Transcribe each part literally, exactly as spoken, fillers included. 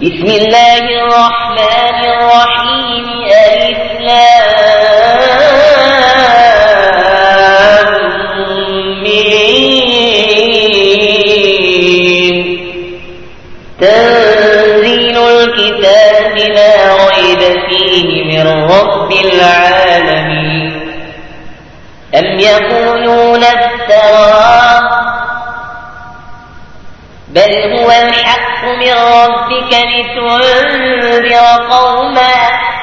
بسم الله الرحمن الرحيم. ألف لام ميم. تنزيل الكتاب لا ريب فيه من رب العالمين. أم يقولون افتراه بل هو الحق من ربك لتنذر قوما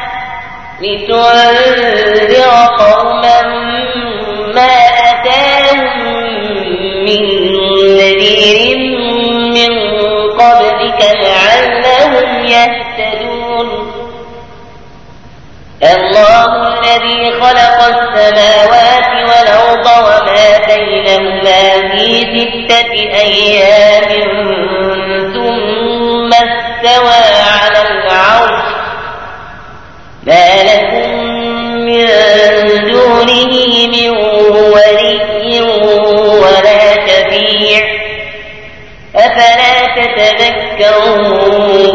لتنذر قوما ما أتاهم من نذير من قبلك لعلهم يهتدون. الله الذي خلق السماوات والأرض وما بينهما في ستة أيام ثم استوى على العرش ما لكم من دونه من ولي ولا شفيع أفلا تتذكرون.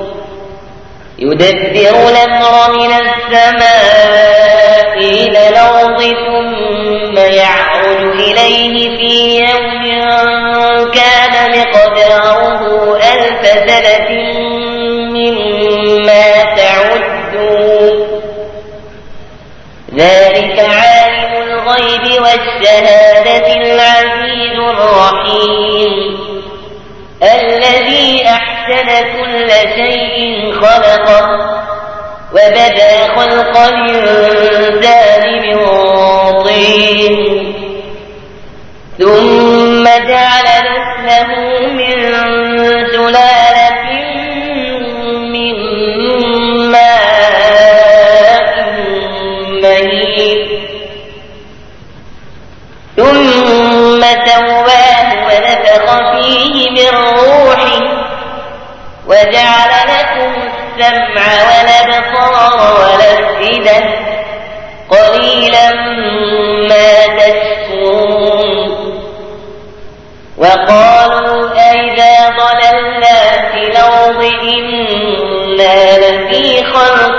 يدبر الأمر من السماء إلى الأرض ثم يعرج إليه في يوم كان مقداره ألف سنة مما تعدون. ذلك عالم الغيب والشهادة العزيز الرحيم الذي أحسن كل شيء خلقه وبدأ خلق الإنسان من طين ثم جعل نسله من سلالة من ماء مهين ثم سواه ونفخ فيه من روحه وجعل لكم السمع والأبصار والأفئدة قليلا ما تشكرون. وقالوا أئذا ضللنا في الأرض إنا لفي خلق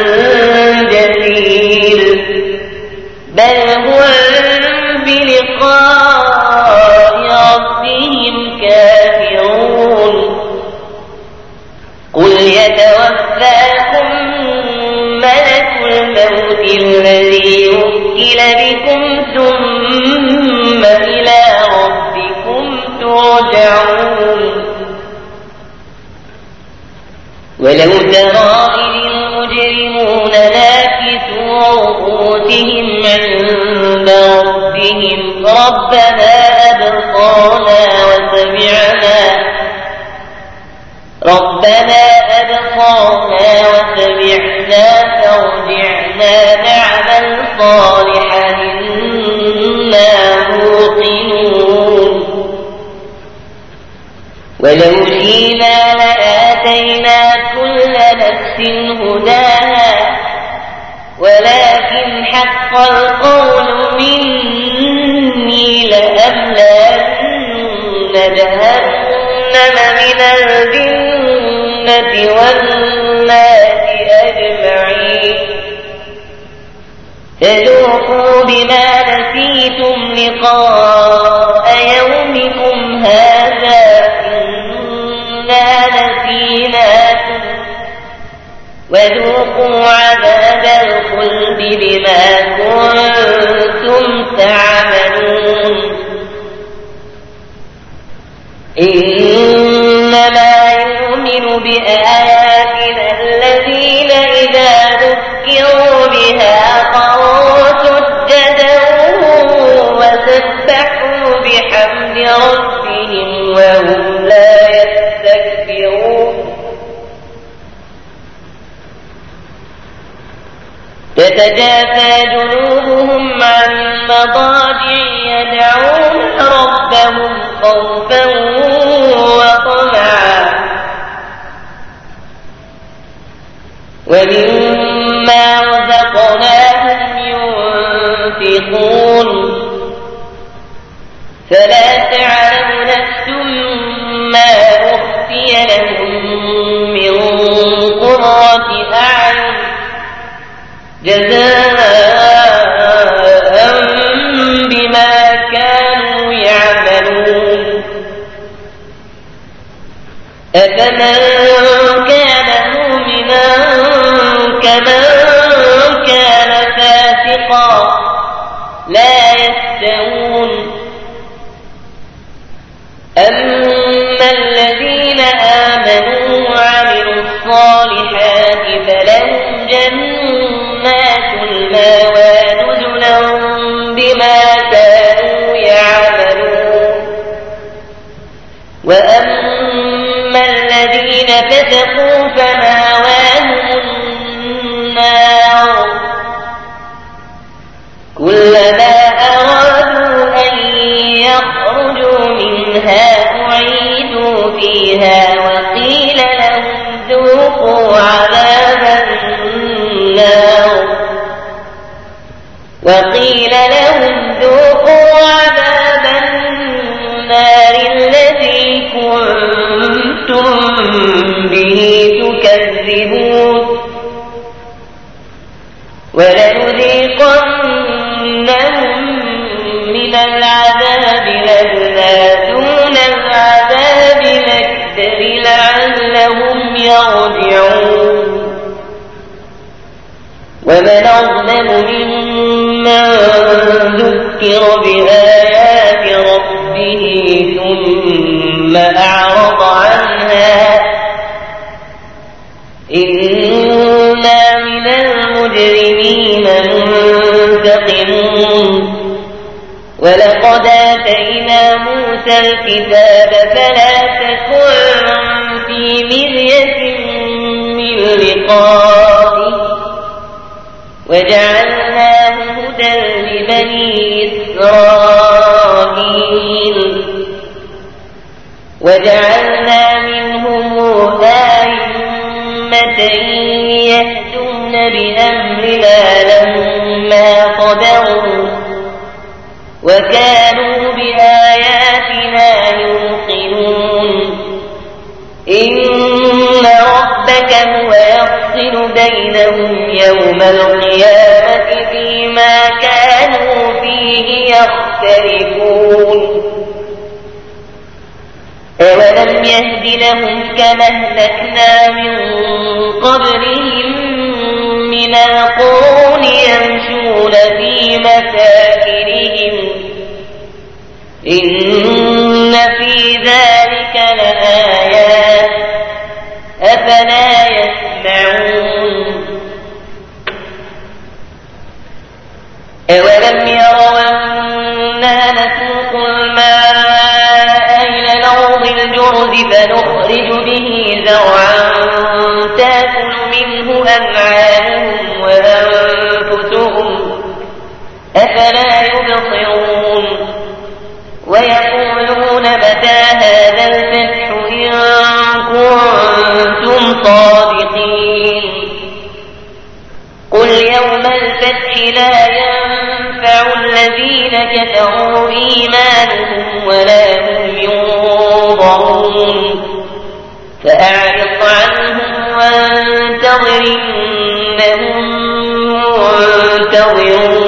جديد بل هو بلقاء ربهم كافرون. قل يتوفاكم ملك الموت الذي وكل بكم ثم إلى ربكم ترجعون. ولو ترى إذ المجرمون ناكسوا رؤوسهم عند ربهم ربنا أبصرنا وسمعنا ربنا أبصرنا وسمعنا فارجعنا نعمل صالحا إنا موقنون. ولو شئنا لآتينا كل نفس هداها ولكن حق القول مني لأملأن جهنم من الجنة والناس أجمعين. فذوقوا بما نسيتم لقاء يومكم هذا إنا نسيناكم وذوقوا عذاب الخلد بما كنتم تعملون. إنما يؤمن بآياتنا الذين إذا ذكروا بها خروا سجدا وسبحوا بحمد ربهم وهم لا يستكبرون. تتجافى جنوبهم عن المضاجع يدعون ربهم خوفا وطمعا ومما رزقناهم ينفقون. فلا تعلم نفس ما أخفي لهم من جزاء بما كانوا يعملون أفمن كان مؤمنا كمن كان فاسقا لا يستوون أما الذين آمنوا وعملوا الصالحات فلهم جنات المأوى نزلا بما كانوا يعملون وأما الذين فسقوا فمأواهم النار كلما أرادوا أن يخرجوا منها أعيدوا فيها وقيل لهم ذوقوا عذاب النار وقيل لهم ذوقوا عذاب النار الذي كنتم به تكذبون ولنذيقنهم من العذاب الأدنى دون العذاب الأكبر لعلهم يرجعون ومن أظلم ممن ذكر بآيات ربه ثم أعرض عنها إنا من المجرمين منتقمون ولقد آتينا موسى الكتاب فلا تكن في مرية من لقائه وجعلناه هدى لبني إسرائيل وجعلنا منهم أئمة يهدون بأمرنا لما صبروا وكانوا بآياتنا يوقنون إن ربك هو يفصل بينهم يوم القيامة فيما كانوا فيه يختلفون أولم يهد لهم كما أهلكنا من قبلهم من القرون يمشون في مساكنهم إن في ذلك لآيات أفلا يسمعون أولم يروا أنا نسوق الماء إلى الأرض الجرز فنخرج به زرعا تأكل منه أنعامهم وأنفسهم أفلا يبصرون ويقولون متى هذا الفتح إن كنتم صادقين قل يوم الفتح لا ينفع الذين كفروا إيمانهم ولا هم ينظرون فأعرض عنهم وانتظر إنهم منتظرون